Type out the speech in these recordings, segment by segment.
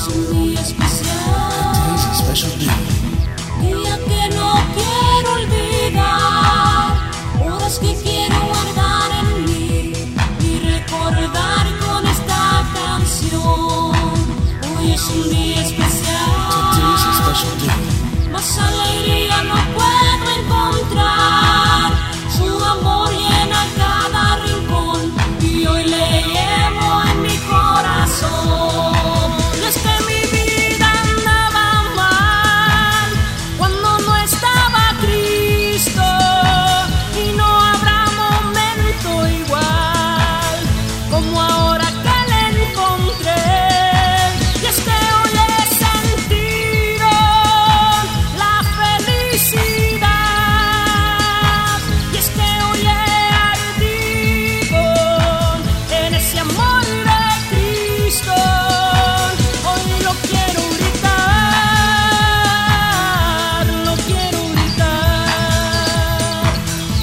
es un día especial. Today's a special day. Día que no quiero olvidar, horas que quiero guardar en mí y recordar con esta canción. Hoy es un día especial. Today's a special day. Más alegría no puedo encontrar, su amor llena cada rincón y hoy le llevo en mi corazón. Y es que mi vida andaba mal cuando no estaba Cristo y no habrá momento igual como ahora que le encontré. Y es que hoy he sentido la felicidad y es que hoy he ardido en ese amor de Cristo. Hoy lo quiero gritar, lo quiero gritar.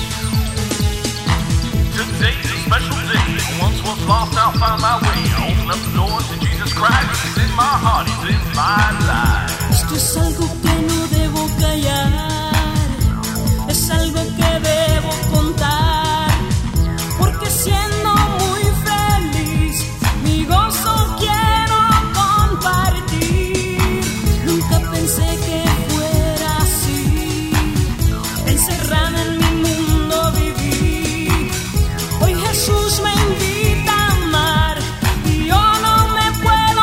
Today's a special day. Once was lost, I'll find my way. I open up the door to Jesus Christ. He's in my heart, he's in my life. Esto es algo que no debo callar, es algo que debo contar, porque siendo muy feliz, mi gozo quiero compartir. Nunca pensé que fuera así, encerrada en mi mundo viví. Hoy Jesús me invita a amar y yo no me puedo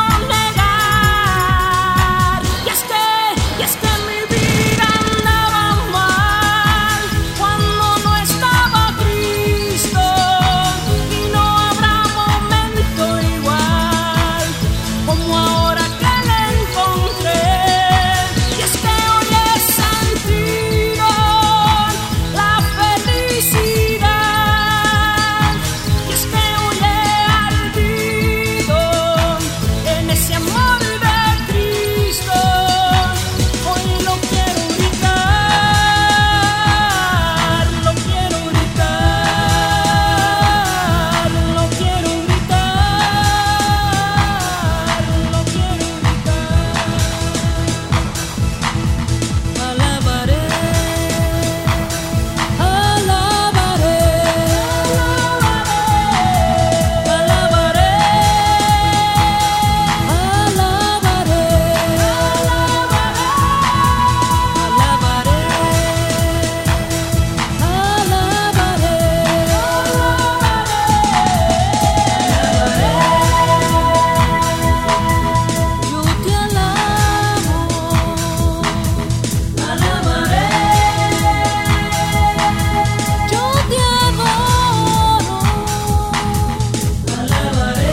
negar. Y es que mi vida andaba mal cuando no estaba Cristo y no habrá momento igual como ahora que le encontré. Y es que hoy he sentido la felicidad y es que hoy he ardido en ese amor de Cristo. Hoy lo quiero gritar, lo quiero gritar, lo quiero gritar, lo quiero gritar. Alabaré, alabaré, alabaré, yo te alabo, alabaré, yo te adoro, alabaré,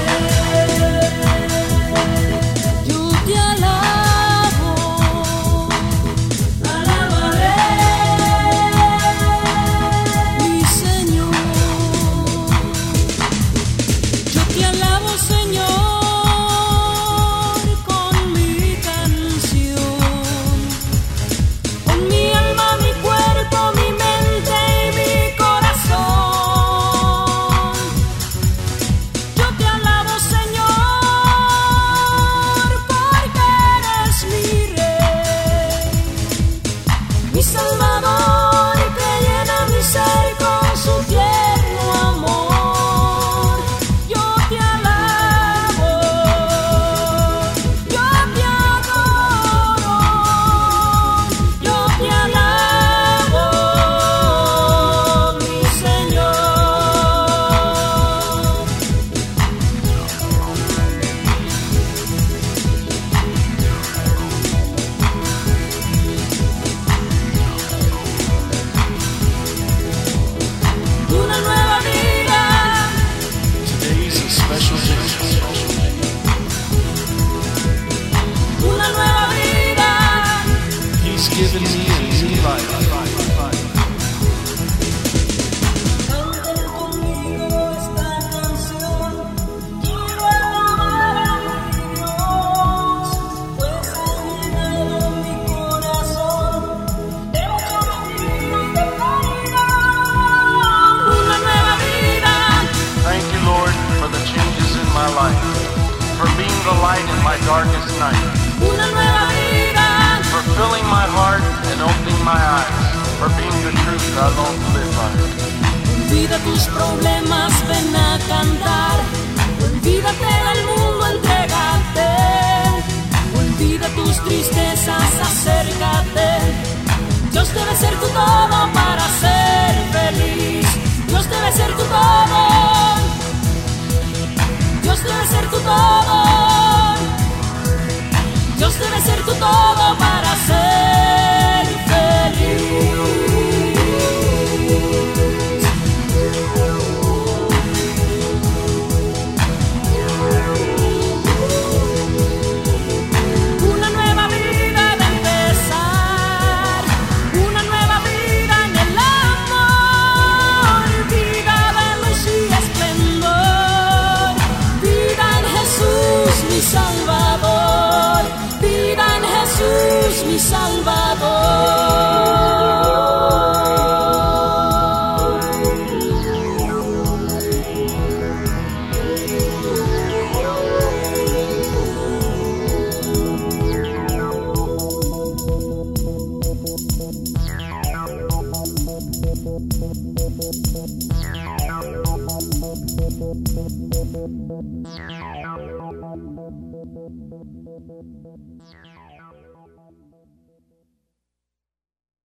yo te alabo, alabaré, mi Señor. Yo te alabo, Señor, con mi canción, con mi alma, mi cuerpo, mi mente y mi corazón. Yo te alabo, Señor, porque eres mi Rey, mi Salvador, que llena mi ser con su tierno amor. Yo te alabo, yo te adoro, yo te alabo, mi Señor. Una nueva vida, Today's a special day. una nueva vida. He's given me a new life. Canten conmigo esta canción, quiero alabar a mi Dios, pues ha llenado mi corazón de mucho brillo y de caridad. Una nueva vida, Thank you, Lord, for the changes in my life, for being the light in my darkest night. una nueva vida. For filling my heart and opening my eyes. For being the truth I long to live by. Olvida tus problemas, ven a cantar. Olvídate del mundo, entrégate. Olvida tus tristezas, acércate. Dios debe ser tu todo para ser feliz. Dios debe ser tu todo. Dios debe ser tu todo. Dios debe ser tu todo para ser feliz. Una nueva vida de empezar, una nueva vida en el amor, vida de luz y esplendor, vida en Jesús mi Salvador, vida en Jesús mi Salvador. Yeah.